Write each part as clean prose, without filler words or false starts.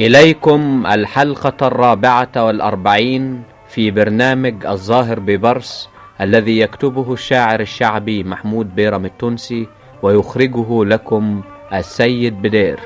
إليكم الحلقة 44 في برنامج الظاهر ببرص، الذي يكتبه الشاعر الشعبي محمود بيرم التونسي ويخرجه لكم السيد بدير.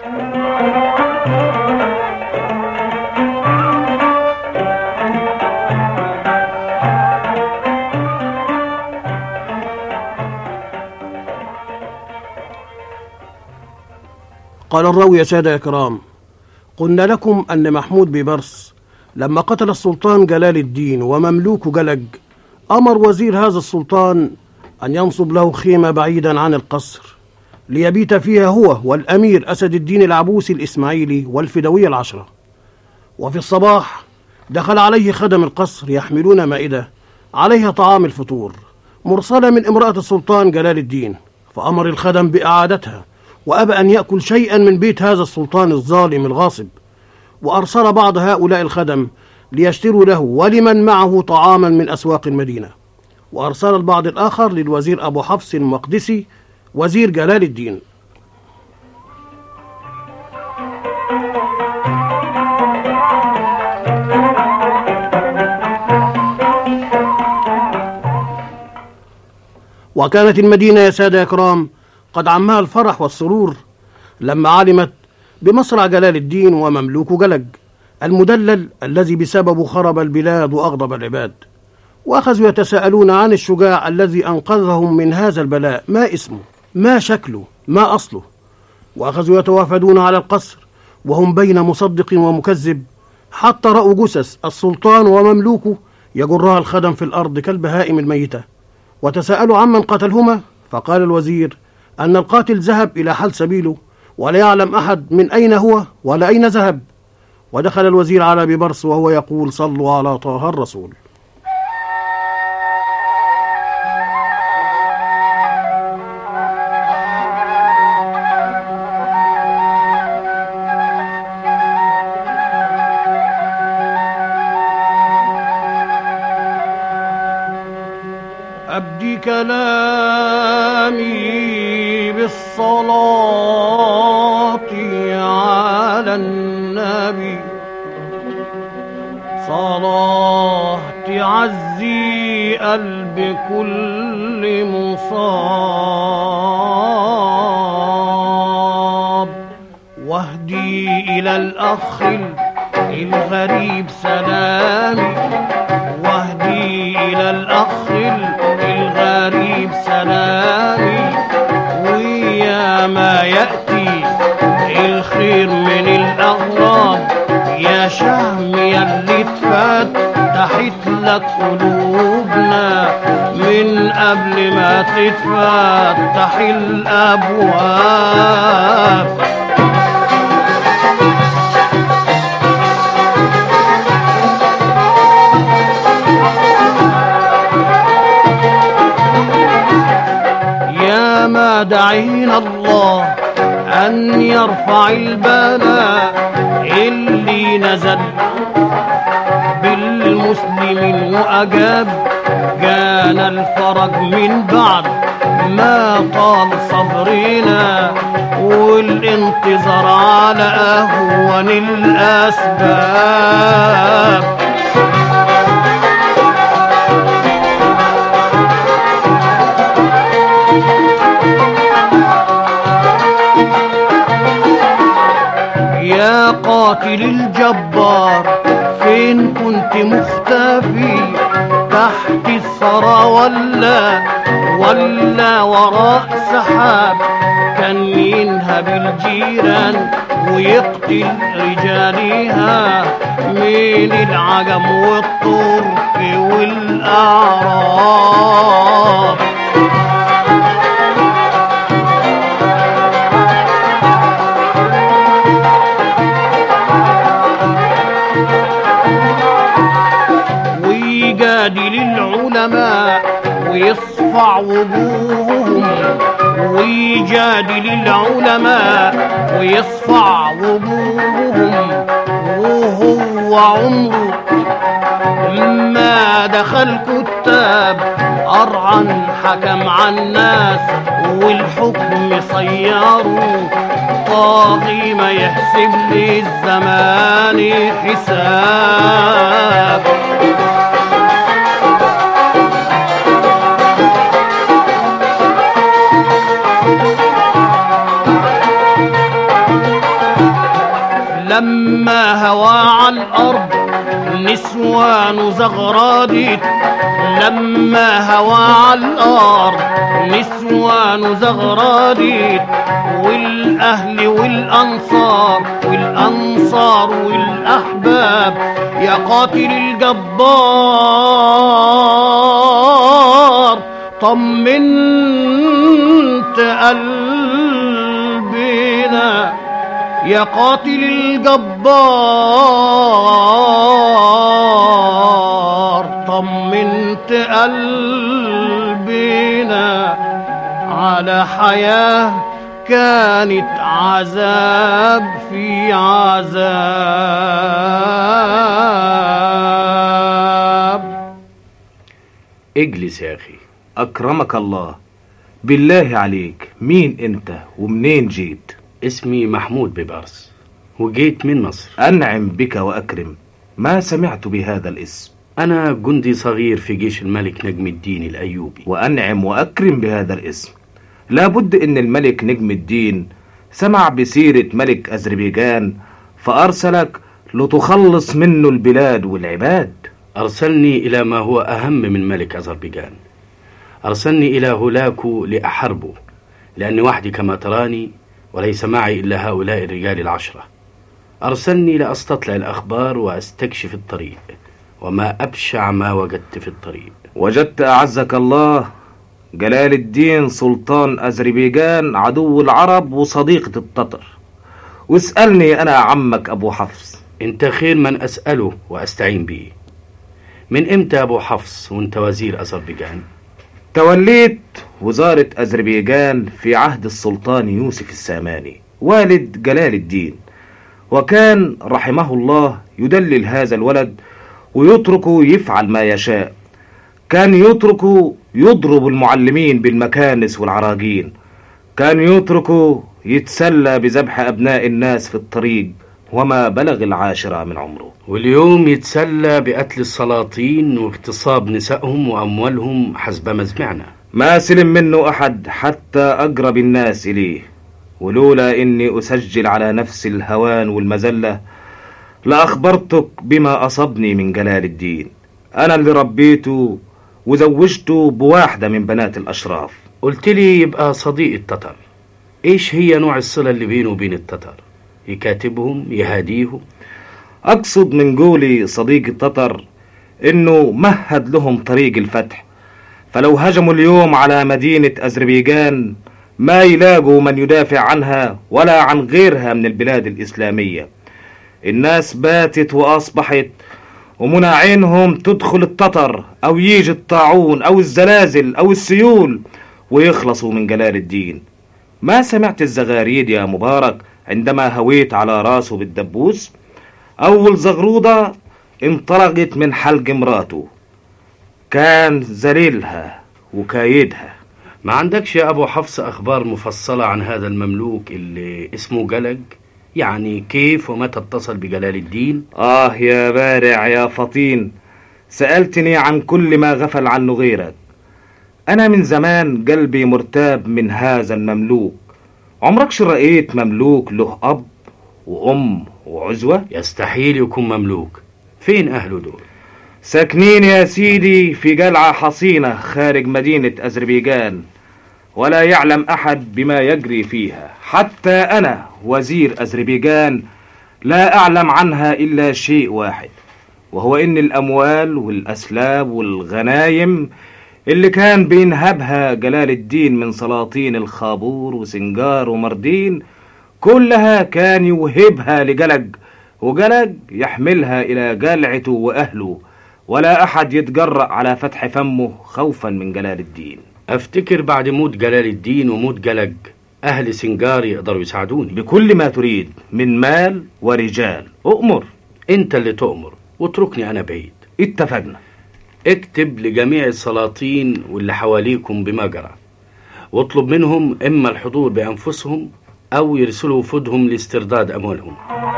قال الراوي: يا سادة يا كرام، قلنا لكم أن محمود ببرص لما قتل السلطان جلال الدين ومملوك جلج أمر وزير هذا السلطان أن ينصب له خيمة بعيدا عن القصر ليبيت فيها هو والأمير أسد الدين العبوسي الإسماعيلي والفدوية العشرة. وفي الصباح دخل عليه خدم القصر يحملون مائدة عليها طعام الفطور مرسلة من امرأة السلطان جلال الدين، فأمر الخدم بإعادتها وأبى أن يأكل شيئا من بيت هذا السلطان الظالم الغاصب، وأرسل بعض هؤلاء الخدم ليشتروا له ولمن معه طعاما من أسواق المدينة، وأرسل البعض الآخر للوزير أبو حفص المقدسي وزير جلال الدين. وكانت المدينة يا سادة يا كرام قد عمها الفرح والسرور لما علمت بمصرع جلال الدين ومملوك جلج المدلل الذي بسببه خرب البلاد وأغضب العباد، وأخذوا يتساءلون عن الشجاع الذي أنقذهم من هذا البلاء، ما اسمه، ما شكله، ما أصله، وأخذوا يتوافدون على القصر وهم بين مصدق ومكذب، حتى رأوا جثث السلطان ومملوكه يجرها الخدم في الأرض كالبهائم الميتة، وتساءلوا عمن قتلهما، فقال الوزير أن القاتل ذهب إلى حل سبيله ولا يعلم أحد من أين هو ولا أين ذهب. ودخل الوزير على ببرص وهو يقول: صلوا على طه الرسول. أبدي كلامي بالصلاة على النبي، صلاة تعزي قلب كل مصاب، واهدي إلى الأخ الغريب سلامي، واهدي إلى الأخ الغريب سلامي، ويا ما يأتي الخير من الأغراب، يا شهم يلي اتفتحت لك قلوبنا من قبل ما تتفتح الأبواب. ما دعينا الله أن يرفع البلاء اللي نزل بالمسلمين وأجاب، جانا الفرج من بعد ما طال صبرنا والانتظار على أهون الأسباب. يا قاتل الجبار فين كنت مختفي، تحت الثرى ولا وراء سحاب، كان ينهب الجيران ويقتل رجالها من العجم والطرق والأعراب. ويجادل العلماء ويصفع وجوههم، ويجادل العلماء ويصفع وجوههم، وهو عمره ما دخل كتاب أرعن حكم عن الناس والحكم صيره طاغي ما يحسب لي الزمان حساب. لما هوى على الأرض نسوان زغراديت، لما هوى على الأرض نسوان زغراديت، والأهل والأنصار والأنصار والأحباب يا قاتل الجبار طمنت قلبنا يا قاتل الجبار طمنت قلبنا على حياة كانت عذاب في عذاب. اجلس يا أخي أكرمك الله. بالله عليك مين أنت ومنين جيت؟ اسمي محمود بيبرس وجيت من مصر. أنعم بك وأكرم، ما سمعت بهذا الاسم. أنا جندي صغير في جيش الملك نجم الدين الأيوبي. وأنعم وأكرم بهذا الاسم. لابد إن الملك نجم الدين سمع بسيرة ملك أذربيجان فأرسلك لتخلص منه البلاد والعباد. أرسلني إلى ما هو أهم من ملك أذربيجان، أرسلني إلى هولاكو لأحاربه، لأني وحدي كما تراني وليس معي إلا هؤلاء الرجال العشرة. أرسلني لأستطلع الأخبار وأستكشف الطريق، وما أبشع ما وجدت في الطريق. وجدت أعزك الله جلال الدين سلطان أذربيجان عدو العرب وصديقة التتر. واسألني أنا عمك أبو حفص. انت خير من أسأله وأستعين به. من امتى أبو حفص وانت وزير أذربيجان؟ توليت وزارة أذربيجان في عهد السلطان يوسف الساماني والد جلال الدين، وكان رحمه الله يدلل هذا الولد ويتركه يفعل ما يشاء. كان يتركه يضرب المعلمين بالمكانس والعراجين، كان يتركه يتسلى بذبح أبناء الناس في الطريق وما بلغ العاشرة من عمره. واليوم يتسلى بقتل السلاطين واغتصاب نسائهم وأموالهم حسب ما سمعنا. ما سلم منه أحد حتى أقرب الناس إليه. ولولا إني أسجل على نفس الهوان والمذلة لأخبرتك بما أصبني من جلال الدين. أنا اللي ربيته وزوجته بواحدة من بنات الأشراف. قلت لي يبقى صديق التتر. إيش هي نوع الصلة اللي بينه وبين التتر؟ يكاتبهم يهاديهم؟ أقصد من قولي صديق التتر إنه مهد لهم طريق الفتح، فلو هجموا اليوم على مدينة أذربيجان ما يلاقوا من يدافع عنها ولا عن غيرها من البلاد الإسلامية. الناس باتت وأصبحت ومنع عينهم تدخل التتر أو يجي الطاعون أو الزلازل أو السيول ويخلصوا من جلال الدين. ما سمعت الزغاريد يا مبارك عندما هويت على راسه بالدبوس؟ أول زغرودة انطلقت من حلق مراته، كان ذليلها وكايدها. ما عندكش يا أبو حفص أخبار مفصلة عن هذا المملوك اللي اسمه جلج؟ يعني كيف ومتى اتصل بجلال الدين؟ يا بارع يا فطين، سألتني عن كل ما غفل عنه غيرك. أنا من زمان قلبي مرتاب من هذا المملوك. عمركش رأيت مملوك له أب وأم وعزوة؟ يستحيل يكون مملوك. فين أهله دول؟ ساكنين يا سيدي في قلعة حصينة خارج مدينة أذربيجان، ولا يعلم أحد بما يجري فيها. حتى أنا وزير أذربيجان لا أعلم عنها إلا شيء واحد، وهو إن الأموال والأسلاب والغنايم اللي كان بينهبها جلال الدين من سلاطين الخابور وسنجار ومردين كلها كان يوهبها لجلج، وجلج يحملها إلى جلعته وأهله، ولا أحد يتجرأ على فتح فمه خوفا من جلال الدين. أفتكر بعد موت جلال الدين وموت جلج أهل سنجار يقدروا يساعدوني بكل ما تريد من مال ورجال. أؤمر. أنت اللي تؤمر واتركني أنا بعيد. اتفقنا. اكتب لجميع السلاطين واللي حواليكم بما جرى، واطلب منهم إما الحضور بأنفسهم أو يرسلوا وفودهم لاسترداد أموالهم.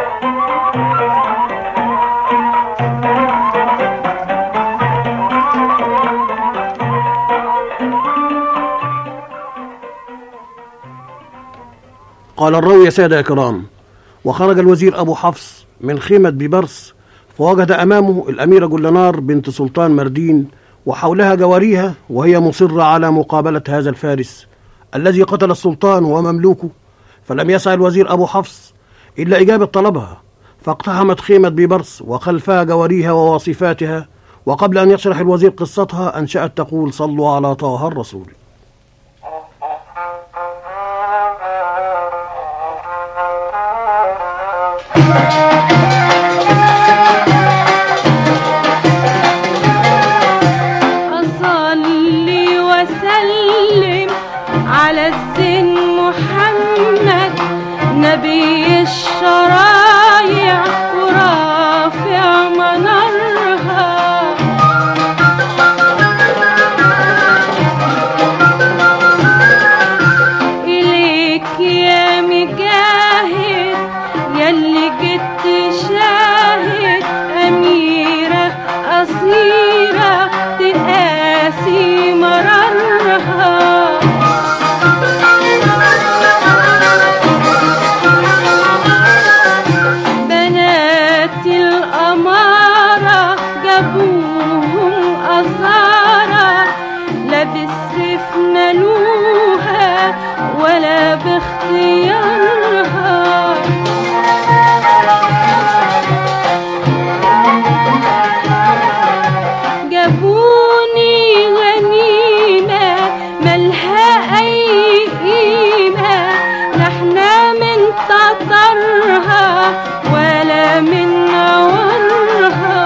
قال الراوي: يا سادة يا كرام، وخرج الوزير أبو حفص من خيمة بيبرس فوجد أمامه الأميرة جلنار بنت سلطان مردين وحولها جواريها، وهي مصرة على مقابلة هذا الفارس الذي قتل السلطان ومملوكه. فلم يسع الوزير أبو حفص إلا إجابة طلبها، فاقتحمت خيمة بيبرس وخلفها جواريها وواصفاتها، وقبل أن يشرح الوزير قصتها أنشأت تقول: صلوا على طه الرسول. أصلي وسلم على الزين محمد نبي الشرايع ورافع منارها. إليك يا مجاهد يلي جيت شاهد أميرة أصيرة تقاسي مرارها. بنات الأمارة جابوهم أزارة، لا بالسيف نالوها ولا باختيارها. جابوني غنيمة ملها أي قيمة، لا احنا من تطرها ولا من نورها.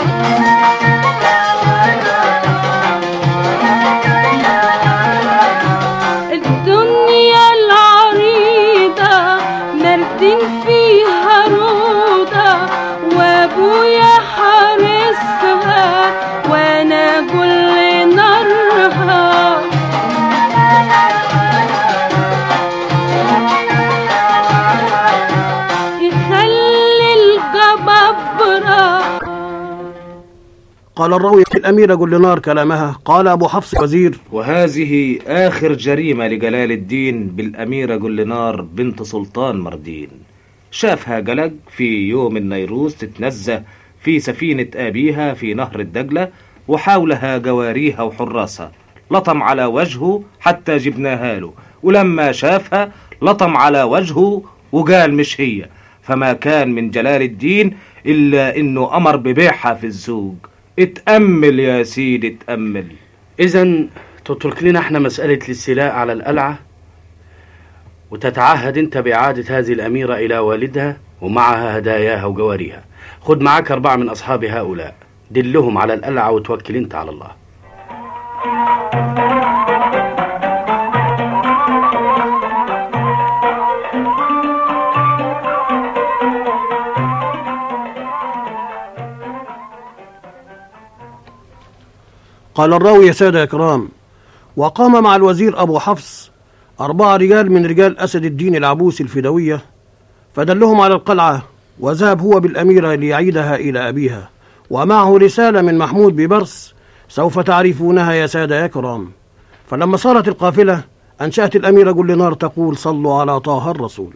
الدنيا العريضة مردين فيها روضة، وابويا حارسها وانا كل نارها. يخلي الجبابرة. قال الراوي: الأميرة جلنار كلامها. قال أبو حفص الوزير: وهذه آخر جريمة لجلال الدين بالأميرة جلنار بنت سلطان مردين. شافها جلج في يوم النيروز تتنزه في سفينة أبيها في نهر الدجلة، وحولها جواريها وحراسها. لطم على وجهه حتى جبناها له، ولما شافها لطم على وجهه وقال مش هي. فما كان من جلال الدين إلا إنه أمر ببيعها في الزوج. اتأمل يا سيدي اتأمل. إذن تترك لنا احنا مسألة الاستيلاء على القلعة، وتتعهد انت بإعادة هذه الأميرة إلى والدها ومعها هداياها وجواريها. خد معاك 4 من أصحاب هؤلاء، دلهم على القلعة وتوكل انت على الله. قال الراوي: يا سادة يا كرام، وقام مع الوزير أبو حفص 4 رجال من رجال أسد الدين العبوسي الفدوية، فدلهم على القلعة، وذهب هو بالأميرة ليعيدها إلى أبيها، ومعه رسالة من محمود ببرس سوف تعرفونها يا سادة يا كرام. فلما صارت القافلة أنشأت الأميرة جلنار تقول: صلوا على طه الرسول.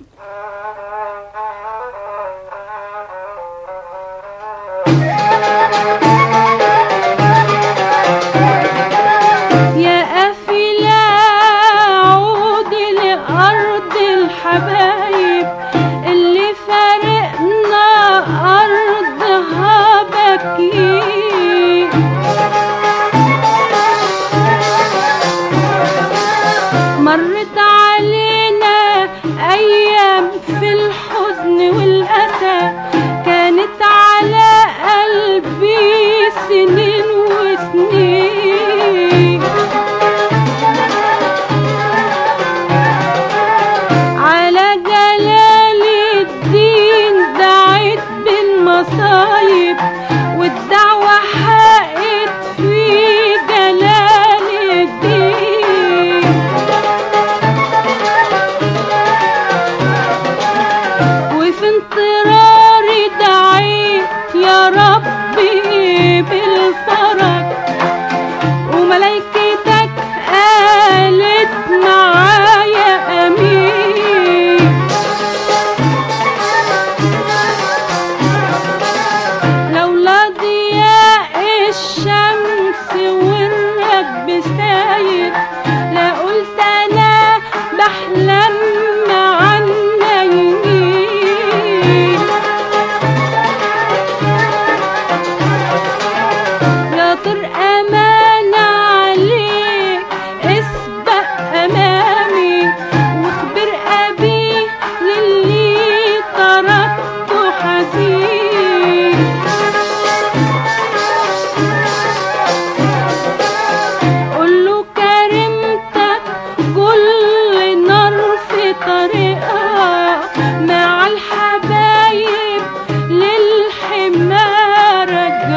الحبايب اللي فارقنا أرضها بكي، مرت علينا أيام الشمس والرب ساير، لا قلت انا بحلم مع النايمين، لا طر امان عليك اسبق امامي، واخبر ابي للي تركته حزين، قوله كرمتك كل نار في طريقها، مع الحبايب للحمار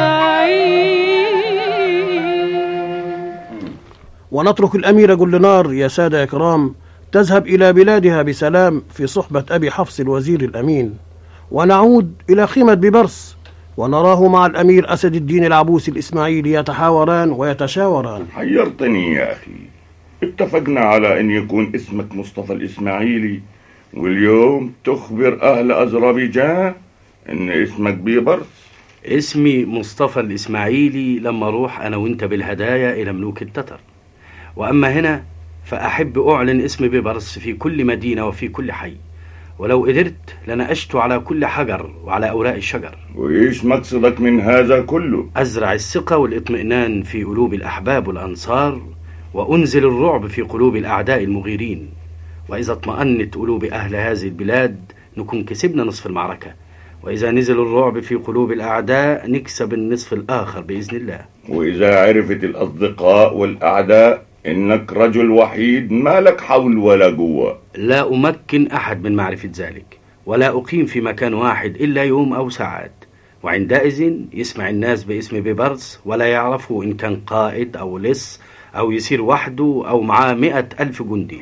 راجعين. ونترك الأميرة جلنار يا سادة يا كرام تذهب إلى بلادها بسلام في صحبة أبي حفص الوزير الأمين، ونعود إلى خيمة بيبرس ونراه مع الأمير أسد الدين العبوسي الإسماعيلي يتحاوران ويتشاوران. حيرتني يا أخي، اتفقنا على أن يكون اسمك مصطفى الإسماعيلي، واليوم تخبر أهل أذربيجان أن اسمك بيبرس. اسمي مصطفى الإسماعيلي لما أروح أنا وإنت بالهدايا إلى ملوك التتر، وأما هنا فأحب أعلن اسم بيبرس في كل مدينة وفي كل حي، ولو قدرت لنأشت على كل حجر وعلى أوراق الشجر. وإيش مقصدك من هذا كله؟ أزرع الثقة والاطمئنان في قلوب الأحباب والأنصار، وأنزل الرعب في قلوب الأعداء المغيرين، وإذا اطمأنت قلوب أهل هذه البلاد نكون كسبنا نصف المعركة، وإذا نزل الرعب في قلوب الأعداء نكسب النصف الآخر بإذن الله. وإذا عرفت الأصدقاء والأعداء إنك رجل وحيد ما لك حول ولا قوة؟ لا أمكن أحد من معرفة ذلك، ولا أقيم في مكان واحد إلا يوم أو ساعات، وعندئذ يسمع الناس باسم بيبرس ولا يعرفوا إن كان قائد أو لص أو يسير وحده أو معاه 100,000 جندي.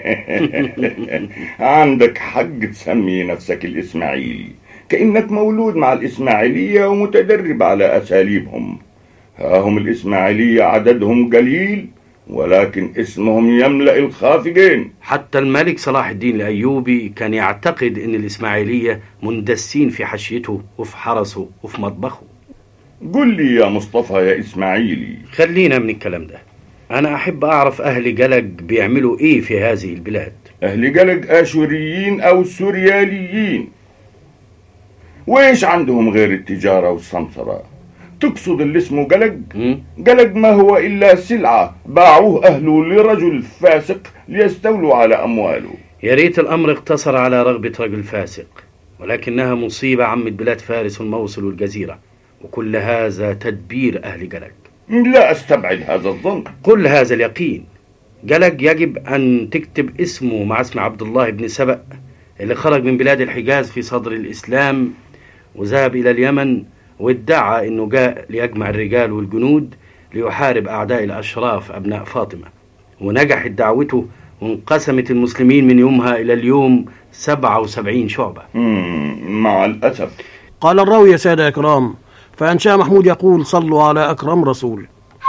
عندك حق تسمي نفسك الإسماعيلي، كأنك مولود مع الإسماعيلية ومتدرب على أساليبهم. ها هم الإسماعيلية عددهم قليل ولكن اسمهم يملأ الخافقين. حتى الملك صلاح الدين الأيوبي كان يعتقد أن الإسماعيلية مندسين في حشيته وفي حرسه وفي مطبخه. قل لي يا مصطفى يا إسماعيلي. خلينا من الكلام ده، أنا أحب أعرف أهل جلج بيعملوا إيه في هذه البلاد. أهل جلج آشوريين أو سورياليين، وإيش عندهم غير التجارة والسمسرة؟ تقصد اللي اسمه جلج؟ جلج ما هو إلا سلعة باعوه أهله لرجل فاسق ليستولوا على أمواله. يا ريت الأمر اقتصر على رغبة رجل فاسق، ولكنها مصيبة عمت بلاد فارس والموصل والجزيرة، وكل هذا تدبير أهل جلج. لا أستبعد هذا الظن. كل هذا اليقين. جلج يجب أن تكتب اسمه مع اسم عبد الله بن سبأ اللي خرج من بلاد الحجاز في صدر الإسلام وذهب إلى اليمن، وادعى أنه جاء ليجمع الرجال والجنود ليحارب أعداء الأشراف أبناء فاطمة، ونجحت دعوته وانقسمت المسلمين من يومها إلى اليوم 77 شعبة. مع الأسف. قال الراوي يا سادة يا كرام، فأنشأ محمود يقول: صلوا على أكرم رسول.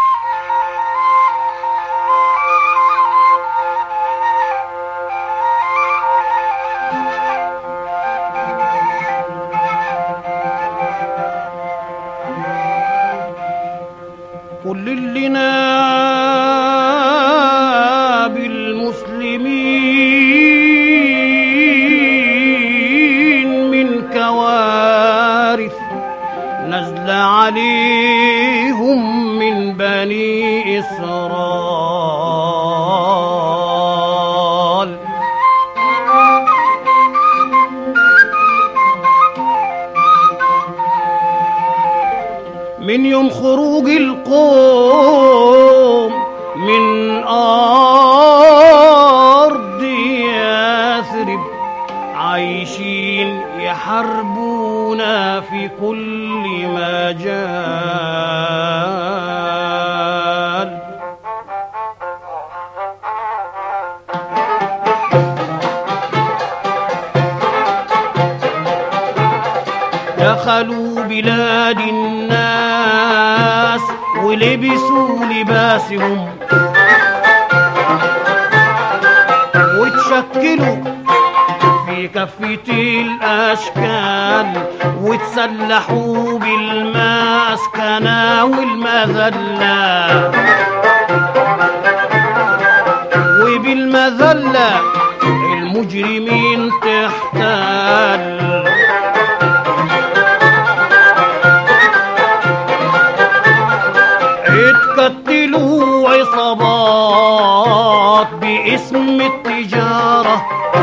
قل لنا بالمسلمين من كوارث نزل عليهم من بني إسرائيل، من يوم خروج القوم من أرض يثرب، عايشين يحاربونا في كل مجال. دخلوا بلاد الناس ولبسوا لباسهم، وتشكلوا في بكافة الأشكال، وتسلحوا بالمسكنة والمذلة، وبالمذلة المجرمين تحتال. اتكتلوا عصابات باسم التجارة،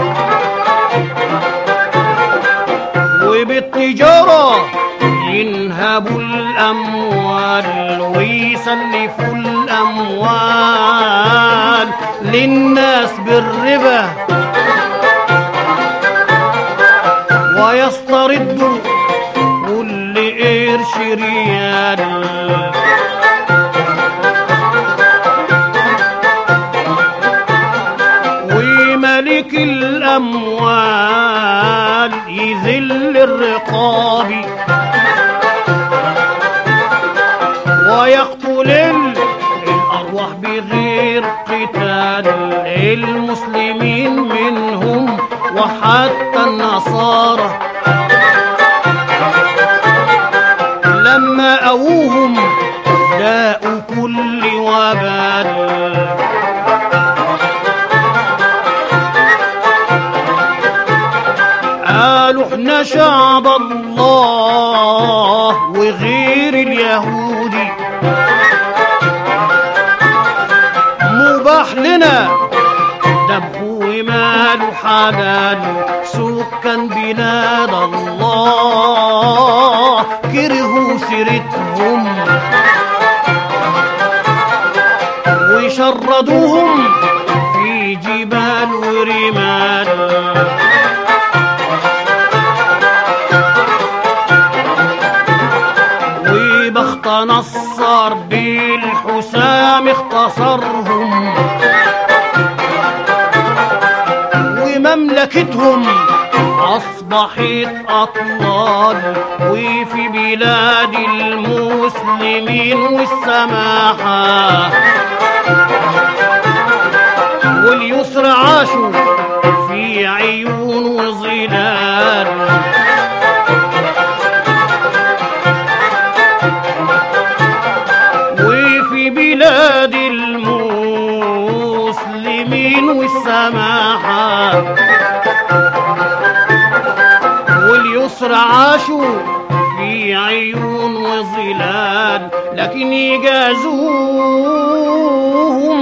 وبالتجارة ينهبوا الأموال ويسلفوا الأموال للناس بالربا، ويستردوا كل قرش ريال. وملك الأموال يذل الرقاب، ويقتل الأرواح بغير قتال، المسلمين منهم وحتى النصارى. لما أووهم لاقوا كل وبال، قالوا احنا شعب الله وغير اليهودي، مباح لنا ذبح وماله حلال. سكان بلاد الله كرهوا سيرتهم وشردوهم في جبال ورمال. وبخت نصر بالحسام اختصرهم، ومملكتهم أصبحت أطلال. وفي بلاد المسلمين والسماحة واليسر عاشوا في عيون وظلال. وفي بلاد المسلمين والسماحة واليسر عاشوا في عيون وظلال. لكن يجازوهم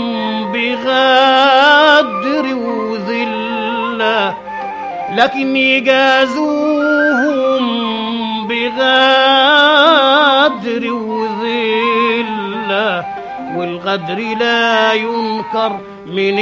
بغدر وذلة، لكن يجازوهم بغدر وذلة، والغدر لا ينكر من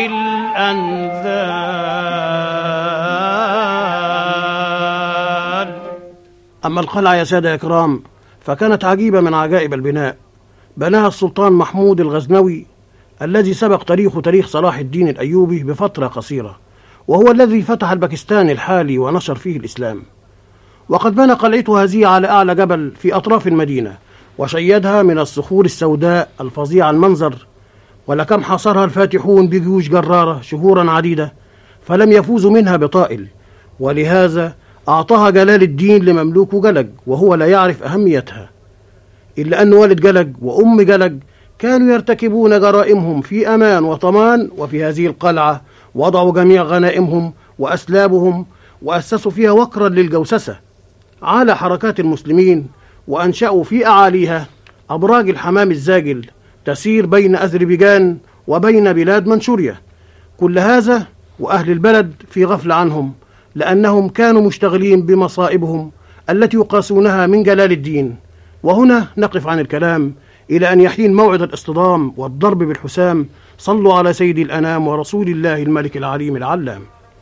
الأنذال. أما القلعة يا سادة يا كرام فكانت عجيبة من عجائب البناء، بناها السلطان محمود الغزنوي الذي سبق تاريخ صلاح الدين الأيوبي بفترة قصيرة، وهو الذي فتح الباكستان الحالي ونشر فيه الإسلام. وقد بنى قلعته هذه على أعلى جبل في أطراف المدينة، وشيدها من الصخور السوداء الفظيع المنظر، ولكم حاصرها الفاتحون بجيوش جرارة شهورا عديدة فلم يفوزوا منها بطائل، ولهذا أعطاها جلال الدين لمملوك جلج وهو لا يعرف أهميتها، إلا أن والد جلج وأم جلج كانوا يرتكبون جرائمهم في أمان وطمان، وفي هذه القلعة وضعوا جميع غنائمهم وأسلابهم وأسسوا فيها وقرا للجوسسة على حركات المسلمين، وأنشأوا في أعاليها أبراج الحمام الزاجل تسير بين أذربيجان وبين بلاد منشوريا. كل هذا وأهل البلد في غفلة عنهم، لأنهم كانوا مشتغلين بمصائبهم التي يقاسونها من جلال الدين. وهنا نقف عن الكلام إلى أن يحين موعد الاصطدام والضرب بالحسام. صلوا على سيد الأنام ورسول الله الملك العليم العلام.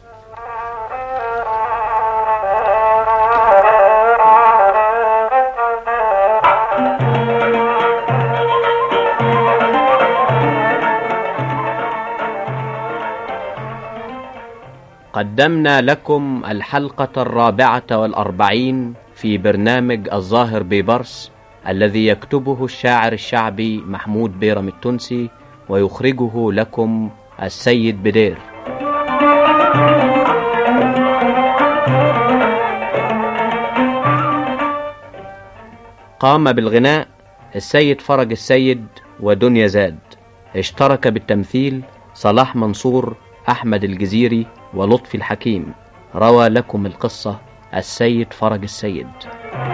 قدمنا لكم الحلقة 44 في برنامج الظاهر بيبرس، الذي يكتبه الشاعر الشعبي محمود بيرم التونسي ويخرجه لكم السيد بدير. قام بالغناء السيد فرج السيد ودنيا زاد. اشترك بالتمثيل صلاح منصور، أحمد الجزيري، ولطفي الحكيم. روى لكم القصة السيد فرج السيد.